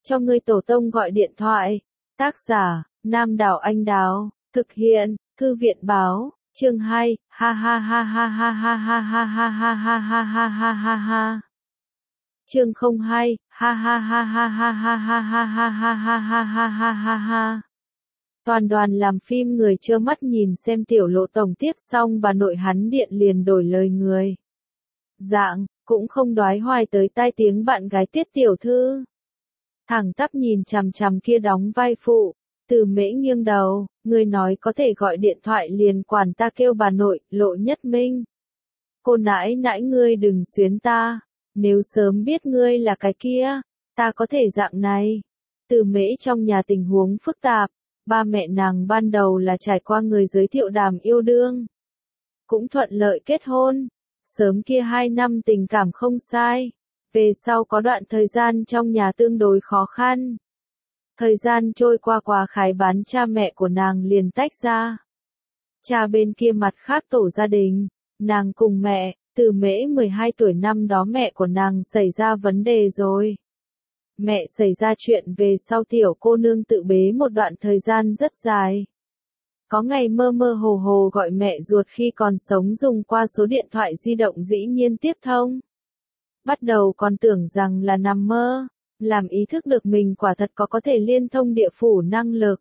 cho ngươi tổ tông gọi điện thoại. Tác giả, Nam Đảo Anh Đào, thực hiện, Thư viện báo, chương 2, ha ha ha ha ha ha ha ha ha ha ha ha ha ha ha ha. Chương 02, ha ha ha ha ha ha ha ha ha ha ha ha ha ha ha ha. Toàn đoàn làm phim người trơ mắt nhìn xem tiểu Lộ tổng tiếp xong bà nội hắn điện liền đổi lời người. Dạng, cũng không đoái hoài tới tai tiếng bạn gái Tiết tiểu thư. Thẳng tắp nhìn chằm chằm kia đóng vai phụ, Từ Mễ nghiêng đầu, người nói có thể gọi điện thoại liền quản ta kêu bà nội, Lộ Nhất Minh. Cô nãi nãi ngươi đừng xuyến ta, nếu sớm biết ngươi là cái kia, ta có thể dạng này. Từ Mễ trong nhà tình huống phức tạp, ba mẹ nàng ban đầu là trải qua người giới thiệu đàm yêu đương. Cũng thuận lợi kết hôn, sớm kia 2 năm tình cảm không sai, về sau có đoạn thời gian trong nhà tương đối khó khăn. Thời gian trôi qua quá khái bán cha mẹ của nàng liền tách ra. Cha bên kia mặt khác tổ gia đình, nàng cùng mẹ, Từ Mễ 12 tuổi năm đó mẹ của nàng xảy ra vấn đề rồi. Mẹ xảy ra chuyện về sau tiểu cô nương tự bế một đoạn thời gian rất dài. Có ngày mơ mơ hồ hồ gọi mẹ ruột khi còn sống dùng qua số điện thoại di động dĩ nhiên tiếp thông. Bắt đầu còn tưởng rằng là nằm mơ, làm ý thức được mình quả thật có thể liên thông địa phủ năng lực.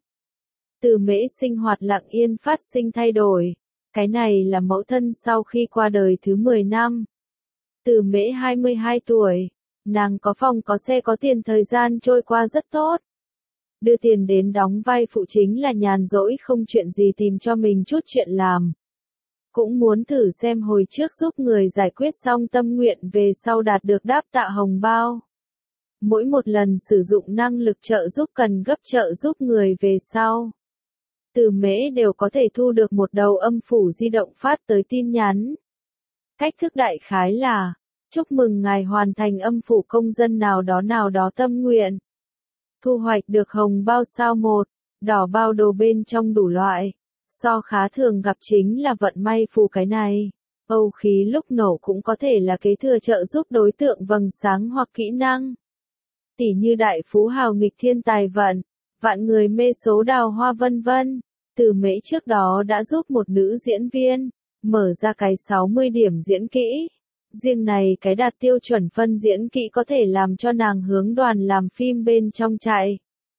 Từ Mễ sinh hoạt lặng yên phát sinh thay đổi. Cái này là mẫu thân sau khi qua đời thứ 10 năm. Từ Mễ 22 tuổi, nàng có phòng có xe có tiền, thời gian trôi qua rất tốt. Đưa tiền đến đóng vai phụ chính là nhàn rỗi không chuyện gì tìm cho mình chút chuyện làm. Cũng muốn thử xem hồi trước giúp người giải quyết xong tâm nguyện về sau đạt được đáp tạ hồng bao. Mỗi một lần sử dụng năng lực trợ giúp cần gấp trợ giúp người về sau, Từ Mễ đều có thể thu được một đầu âm phủ di động phát tới tin nhắn. Cách thức đại khái là, chúc mừng ngài hoàn thành âm phủ công dân nào đó tâm nguyện. Thu hoạch được hồng bao sao 1, đỏ bao đồ bên trong đủ loại. So khá thường gặp chính là vận may phù cái này. Âu khí lúc nổ cũng có thể là kế thừa trợ giúp đối tượng vầng sáng hoặc kỹ năng. Tỉ như đại phú hào nghịch thiên tài vận, vạn người mê số đào hoa vân vân. Từ Mễ trước đó đã giúp một nữ diễn viên mở ra cái 60 điểm diễn kỹ. Riêng này cái đạt tiêu chuẩn phân diễn kỹ có thể làm cho nàng hướng đoàn làm phim bên trong chạy.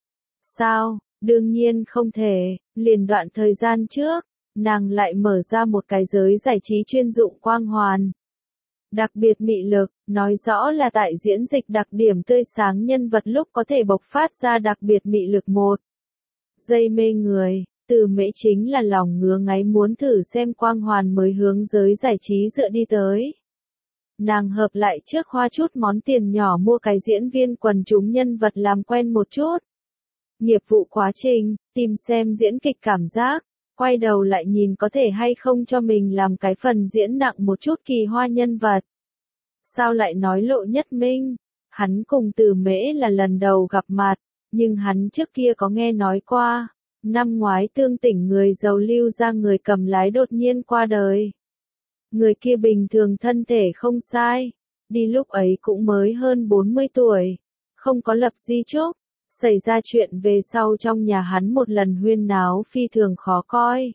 Sao? Đương nhiên không thể, liền đoạn thời gian trước, nàng lại mở ra một cái giới giải trí chuyên dụng quang hoàn. Đặc biệt mị lực, nói rõ là tại diễn dịch đặc điểm tươi sáng nhân vật lúc có thể bộc phát ra đặc biệt mị lực 1. Giây mê người, Từ Mễ chính là lòng ngứa ngáy muốn thử xem quang hoàn mới hướng giới giải trí dựa đi tới. Nàng hợp lại trước hoa chút món tiền nhỏ mua cái diễn viên quần chúng nhân vật làm quen một chút. Nghiệp vụ quá trình, tìm xem diễn kịch cảm giác, quay đầu lại nhìn có thể hay không cho mình làm cái phần diễn nặng một chút kỳ hoa nhân vật. Sao lại nói Lộ Nhất Minh? Hắn cùng Từ Mễ là lần đầu gặp mặt, nhưng hắn trước kia có nghe nói qua. Năm ngoái tương tỉnh người giàu Lưu ra người cầm lái đột nhiên qua đời. Người kia bình thường thân thể không sai, đi lúc ấy cũng mới hơn 40 tuổi, không có lập di chúc. Xảy ra chuyện về sau trong nhà hắn một lần huyên náo phi thường khó coi.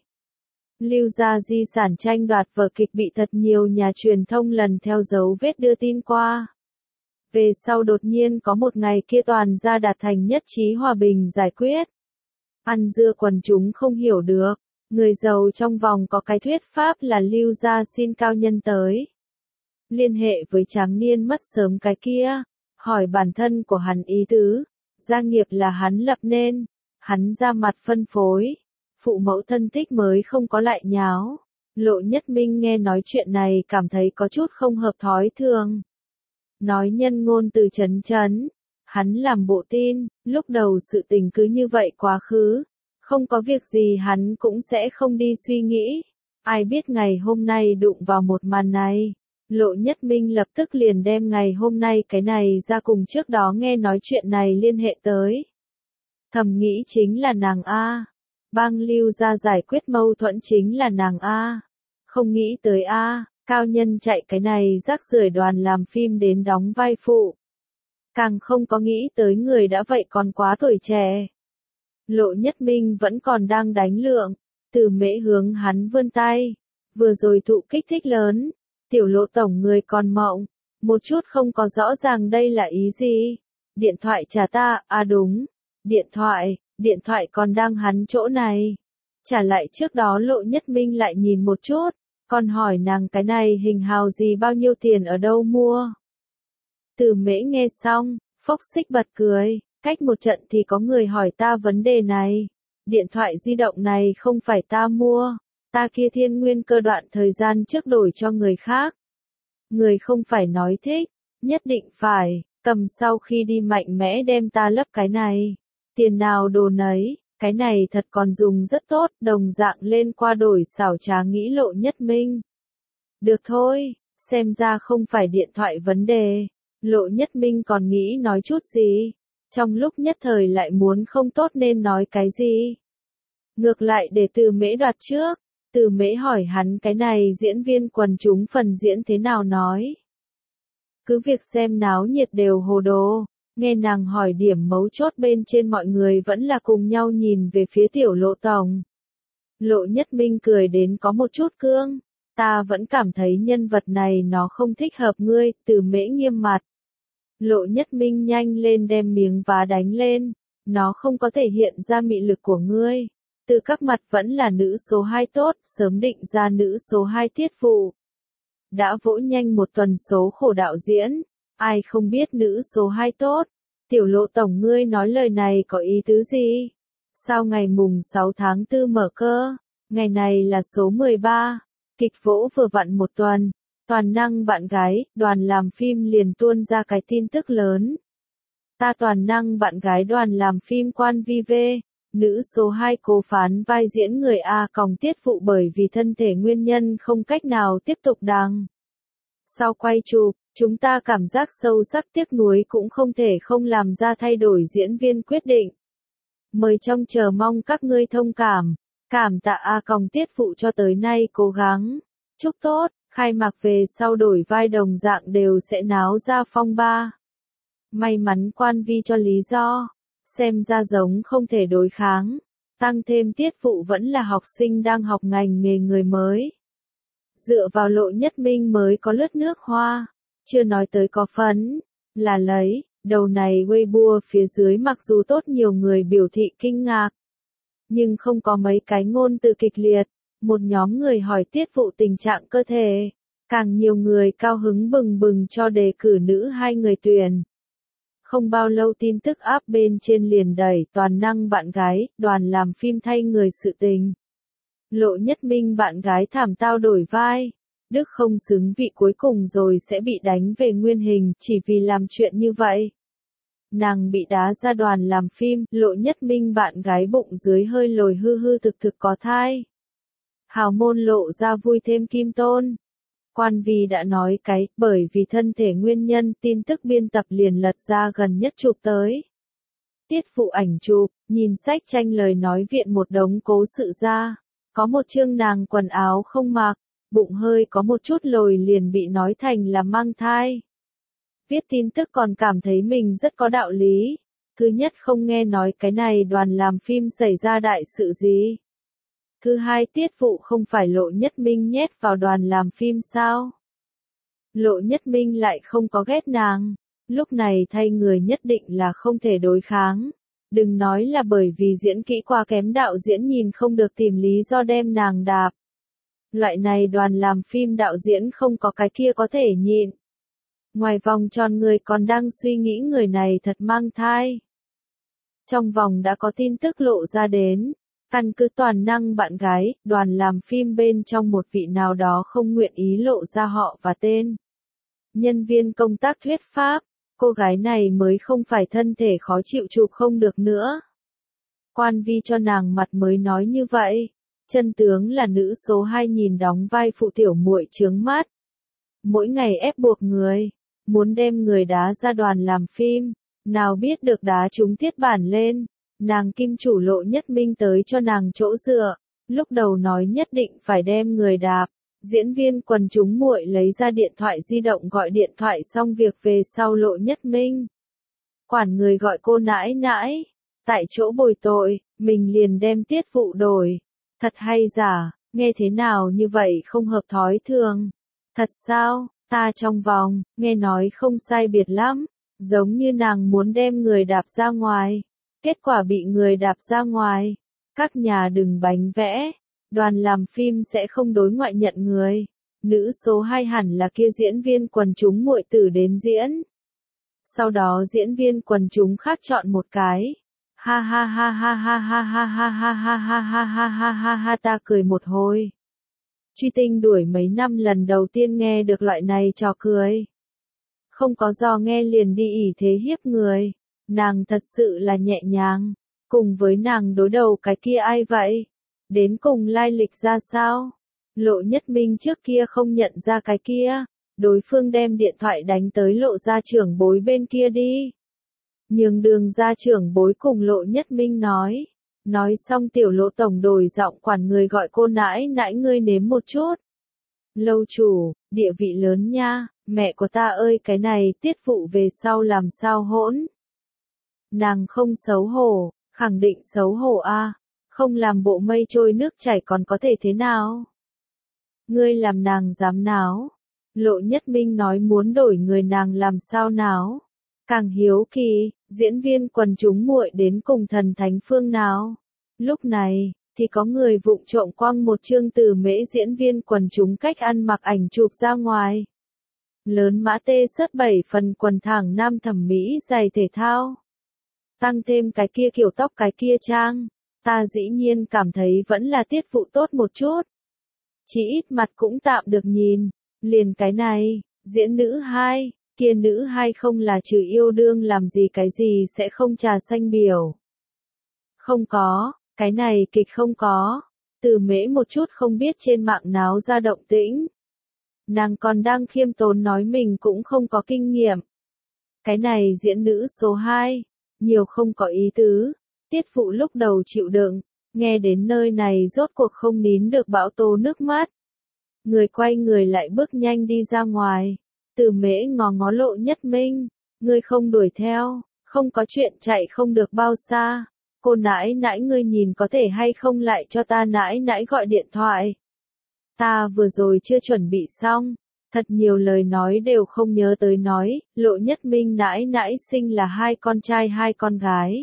Lưu ra di sản tranh đoạt vở kịch bị thật nhiều nhà truyền thông lần theo dấu vết đưa tin qua. Về sau đột nhiên có một ngày kia toàn gia đạt thành nhất trí hòa bình giải quyết. Ăn dưa quần chúng không hiểu được, người giàu trong vòng có cái thuyết pháp là Lưu gia xin cao nhân tới. Liên hệ với tráng niên mất sớm cái kia, hỏi bản thân của hắn ý tứ. Gia nghiệp là hắn lập nên, hắn ra mặt phân phối, phụ mẫu thân thích mới không có lại nháo. Lộ Nhất Minh nghe nói chuyện này cảm thấy có chút không hợp thói thường. Nói nhân ngôn từ chấn chấn, hắn làm bộ tin, lúc đầu sự tình cứ như vậy quá khứ, không có việc gì hắn cũng sẽ không đi suy nghĩ. Ai biết ngày hôm nay đụng vào một màn này. Lộ Nhất Minh lập tức liền đem ngày hôm nay cái này ra cùng trước đó nghe nói chuyện này liên hệ tới. Thầm nghĩ chính là nàng A. Bang Lưu ra giải quyết mâu thuẫn chính là nàng A. Không nghĩ tới A, cao nhân chạy cái này rác rưởi đoàn làm phim đến đóng vai phụ. càng không có nghĩ tới người đã vậy còn quá tuổi trẻ. Lộ Nhất Minh vẫn còn đang đánh lượng, Từ Mễ hướng hắn vươn tay, vừa rồi thụ kích thích lớn, tiểu Lộ tổng người còn mộng, một chút không có rõ ràng đây là ý gì. Điện thoại trả ta, à đúng, điện thoại còn đang hắn chỗ này. Trả lại trước đó Lộ Nhất Minh lại nhìn một chút, còn hỏi nàng cái này hình hào gì bao nhiêu tiền ở đâu mua. Từ Mễ nghe xong, phốc xích bật cười, cách một trận thì có người hỏi ta vấn đề này. Điện thoại di động này không phải ta mua, ta kia Thiên Nguyên Cơ đoạn thời gian trước đổi cho người khác. Người không phải nói thích, nhất định phải, cầm sau khi đi mạnh mẽ đem ta lấp cái này. Tiền nào đồ nấy, cái này thật còn dùng rất tốt, đồng dạng lên qua đổi xảo trá nghĩ Lộ Nhất Minh. Được thôi, xem ra không phải điện thoại vấn đề. Lộ Nhất Minh còn nghĩ nói chút gì, trong lúc nhất thời lại muốn không tốt nên nói cái gì. Ngược lại để Từ Mễ đoạt trước, Từ Mễ hỏi hắn cái này diễn viên quần chúng phần diễn thế nào nói. Cứ việc xem náo nhiệt đều hồ đồ, nghe nàng hỏi điểm mấu chốt bên trên mọi người vẫn là cùng nhau nhìn về phía tiểu Lộ tổng. Lộ Nhất Minh cười đến có một chút cương, ta vẫn cảm thấy nhân vật này nó không thích hợp ngươi, Từ Mễ nghiêm mặt. Lộ Nhất Minh nhanh lên đem miếng vá đánh lên, nó không có thể hiện ra mị lực của ngươi. Từ các mặt vẫn là nữ số 2 tốt, sớm định ra nữ số 2 tiết vụ. Đã vỗ nhanh một tuần số khổ đạo diễn, ai không biết nữ số 2 tốt. Tiểu Lộ tổng ngươi nói lời này có ý tứ gì? Sao ngày mùng 6 tháng 4 mở cơ? Ngày này là số 13, kịch vỗ vừa vặn một tuần. Toàn năng bạn gái, đoàn làm phim liền tuôn ra cái tin tức lớn. Ta toàn năng bạn gái đoàn làm phim Quan Vi V, nữ số 2 cố phán vai diễn người A còng tiết vụ bởi vì thân thể nguyên nhân không cách nào tiếp tục đăng. Sau quay chụp, chúng ta cảm giác sâu sắc tiếc nuối cũng không thể không làm ra thay đổi diễn viên quyết định. Mời trông chờ mong các ngươi thông cảm, cảm tạ A còng tiết vụ cho tới nay cố gắng. Chúc tốt. Khai mạc về sau đổi vai đồng dạng đều sẽ náo ra phong ba. May mắn Quan Vi cho lý do, xem ra giống không thể đối kháng, tăng thêm tiết vụ vẫn là học sinh đang học ngành nghề người mới. Dựa vào Lộ Nhất Minh mới có lướt nước hoa, chưa nói tới có phấn, là lấy, đầu này Weibo phía dưới mặc dù tốt nhiều người biểu thị kinh ngạc, nhưng không có mấy cái ngôn từ kịch liệt. Một nhóm người hỏi tiết vụ tình trạng cơ thể, càng nhiều người cao hứng bừng bừng cho đề cử nữ 2 người tuyển. Không bao lâu tin tức áp bên trên liền đẩy toàn năng bạn gái, đoàn làm phim thay người sự tình. Lộ Nhất Minh bạn gái thảm tao đổi vai, Đức không xứng vị cuối cùng rồi sẽ bị đánh về nguyên hình chỉ vì làm chuyện như vậy. Nàng bị đá ra đoàn làm phim, Lộ Nhất Minh bạn gái bụng dưới hơi lồi hư hư thực có thai. Hào môn Lộ ra vui thêm kim tôn. Quan Vi đã nói cái, bởi vì thân thể nguyên nhân tin tức biên tập liền lật ra gần nhất chụp tới. Tiết vụ ảnh chụp, nhìn sách tranh lời nói viện một đống cố sự ra. Có một chương nàng quần áo không mặc, bụng hơi có một chút lồi liền bị nói thành là mang thai. Viết tin tức còn cảm thấy mình rất có đạo lý. Thứ nhất không nghe nói cái này đoàn làm phim xảy ra đại sự gì. Thứ hai tiết vụ không phải Lộ Nhất Minh nhét vào đoàn làm phim sao? Lộ Nhất Minh lại không có ghét nàng, lúc này thay người nhất định là không thể đối kháng. Đừng nói là bởi vì diễn kỹ quá kém đạo diễn nhìn không được tìm lý do đem nàng đạp. Loại này đoàn làm phim đạo diễn không có cái kia có thể nhịn. Ngoài vòng tròn người còn đang suy nghĩ người này thật mang thai. Trong vòng đã có tin tức lộ ra đến. Căn cứ toàn năng bạn gái, đoàn làm phim bên trong một vị nào đó không nguyện ý lộ ra họ và tên. Nhân viên công tác thuyết pháp, cô gái này mới không phải thân thể khó chịu chụp không được nữa. Quan Vi cho nàng mặt mới nói như vậy. Chân tướng là nữ số 2 nhìn đóng vai phụ tiểu muội chướng mắt. Mỗi ngày ép buộc người, muốn đem người đá ra đoàn làm phim, nào biết được đá trúng tiết bản lên. Nàng kim chủ Lộ Nhất Minh tới cho nàng chỗ dựa, lúc đầu nói nhất định phải đem người đạp, diễn viên quần chúng muội lấy ra điện thoại di động gọi điện thoại xong việc về sau Lộ Nhất Minh. Quản người gọi cô nãi nãi. Tại chỗ bồi tội, mình liền đem tiết vụ đổi. Thật hay giả, nghe thế nào như vậy không hợp thói thường. Thật sao, ta trong vòng, nghe nói không sai biệt lắm. Giống như nàng muốn đem người đạp ra ngoài. Kết quả bị người đạp ra ngoài. Các nhà đừng bánh vẽ. Đoàn làm phim sẽ không đối ngoại nhận người. Nữ số 2 hẳn là kia diễn viên quần chúng muội tử đến diễn. Sau đó diễn viên quần chúng khác chọn một cái. Ha ha ha ha ha ha ha ha ha ha ha ha ha ha ha ha ta cười một hồi. Truy tinh đuổi mấy năm lần đầu tiên nghe được loại này trò cười. Không có do nghe liền đi ỷ thế hiếp người. Nàng thật sự là nhẹ nhàng. Cùng với nàng đối đầu cái kia ai vậy? Đến cùng lai lịch ra sao? Lộ Nhất Minh trước kia không nhận ra cái kia. Đối phương đem điện thoại đánh tới Lộ gia trưởng bối bên kia đi. Nhưng đường gia trưởng bối cùng Lộ Nhất Minh nói. Nói xong tiểu Lộ tổng đổi giọng quản người gọi cô nãi nãi ngươi nếm một chút. Lâu chủ, địa vị lớn nha, mẹ của ta ơi cái này tiết vụ về sau làm sao hỗn. Nàng không xấu hổ, khẳng định xấu hổ a, không làm bộ mây trôi nước chảy còn có thể thế nào. Ngươi làm nàng dám náo. Lộ Nhất Minh nói muốn đổi người nàng làm sao náo. Càng hiếu kỳ, diễn viên quần chúng muội đến cùng thần thánh phương nào. Lúc này, thì có người vụng trộm quăng một chương từ mễ diễn viên quần chúng cách ăn mặc ảnh chụp ra ngoài. Lớn mã tê sớt 7 phần quần thẳng nam thẩm mỹ giày thể thao. Tăng thêm cái kia kiểu tóc cái kia trang. Ta dĩ nhiên cảm thấy vẫn là tiết vụ tốt một chút. Chỉ ít mặt cũng tạm được nhìn. Liền cái này, diễn nữ 2, kia nữ 2 không là trừ yêu đương làm gì cái gì sẽ không trà xanh biểu. Không có, cái này kịch không có. Từ mễ một chút không biết trên mạng náo ra động tĩnh. Nàng còn đang khiêm tốn nói mình cũng không có kinh nghiệm. Cái này diễn nữ số 2, nhiều không có ý tứ. Tiết vụ lúc đầu chịu đựng, nghe đến nơi này rốt cuộc không nín được bão tố nước mắt. Người quay người lại bước nhanh đi ra ngoài. Từ mễ ngó ngó Lộ Nhất Minh. Ngươi không đuổi theo, không có chuyện chạy không được bao xa. Cô nãi nãi ngươi nhìn có thể hay không lại cho ta nãi nãi gọi điện thoại. Ta vừa rồi chưa chuẩn bị xong. Thật nhiều lời nói đều không nhớ tới nói. Lộ Nhất Minh nãi nãi sinh là 2 con trai 2 con gái.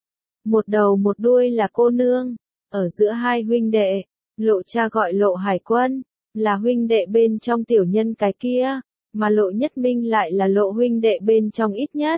Một đầu một đuôi là cô nương. Ở giữa 2 huynh đệ. Lộ cha gọi Lộ Hải Quân. Là huynh đệ bên trong tiểu nhân cái kia, mà Lộ Nhất Minh lại là Lộ huynh đệ bên trong ít nhất.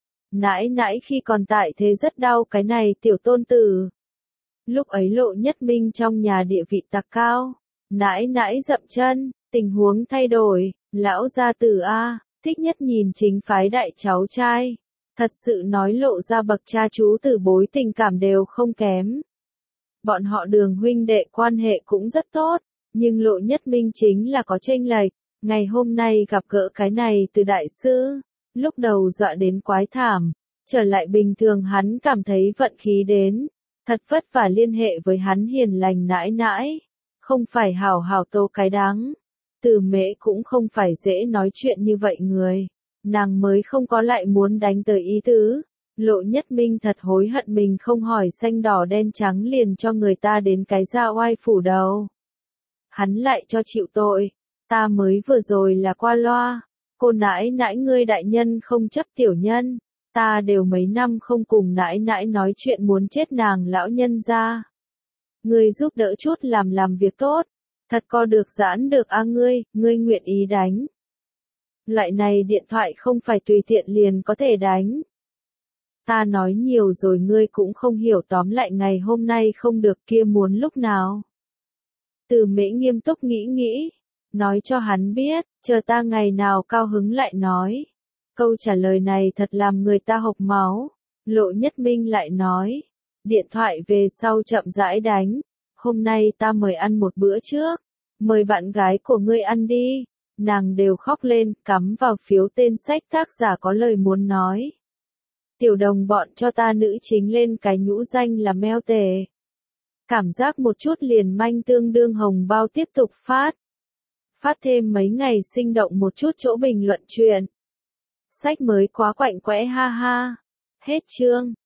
Nãi nãi khi còn tại thế rất đau cái này tiểu tôn tử. Lúc ấy Lộ Nhất Minh trong nhà địa vị tặc cao. Nãi nãi dậm chân, tình huống thay đổi, lão gia tử A, thích nhất nhìn chính phái đại cháu trai. Thật sự nói Lộ ra bậc cha chú tử bối tình cảm đều không kém. Bọn họ Đường huynh đệ quan hệ cũng rất tốt. Nhưng Lộ Nhất Minh chính là có chênh lệch. Ngày hôm nay gặp gỡ cái này từ đại sư. Lúc đầu dọa đến quái thảm. Trở lại bình thường hắn cảm thấy vận khí đến. Thật vất vả liên hệ với hắn hiền lành nãi nãi. Không phải hảo hảo tô cái đáng. Từ mễ cũng không phải dễ nói chuyện như vậy người. Nàng mới không có lại muốn đánh tới ý tứ. Lộ Nhất Minh thật hối hận mình không hỏi xanh đỏ đen trắng liền cho người ta đến cái ra oai phủ đầu. Hắn lại cho chịu tội. Ta mới vừa rồi là qua loa. Cô nãi nãi ngươi đại nhân không chấp tiểu nhân. Ta đều mấy năm không cùng nãi nãi nói chuyện muốn chết nàng lão nhân ra. Ngươi giúp đỡ chút làm việc tốt. Thật có được giãn được a ngươi nguyện ý đánh. Loại này điện thoại không phải tùy tiện liền có thể đánh. Ta nói nhiều rồi ngươi cũng không hiểu tóm lại ngày hôm nay không được kia muốn lúc nào. Từ mễ nghiêm túc nghĩ. Nói cho hắn biết, chờ ta ngày nào cao hứng lại nói. Câu trả lời này thật làm người ta hộc máu. Lộ Nhất Minh lại nói. Điện thoại về sau chậm rãi đánh. Hôm nay ta mời ăn một bữa trước. Mời bạn gái của ngươi ăn đi. Nàng đều khóc lên, cắm vào phiếu tên sách tác giả có lời muốn nói. Tiểu đồng bọn cho ta nữ chính lên cái nhũ danh là meo tề. Cảm giác một chút liền manh tương đương hồng bao tiếp tục phát. Phát thêm mấy ngày sinh động một chút chỗ bình luận chuyện. Sách mới quá quạnh quẽ ha ha. Hết chương.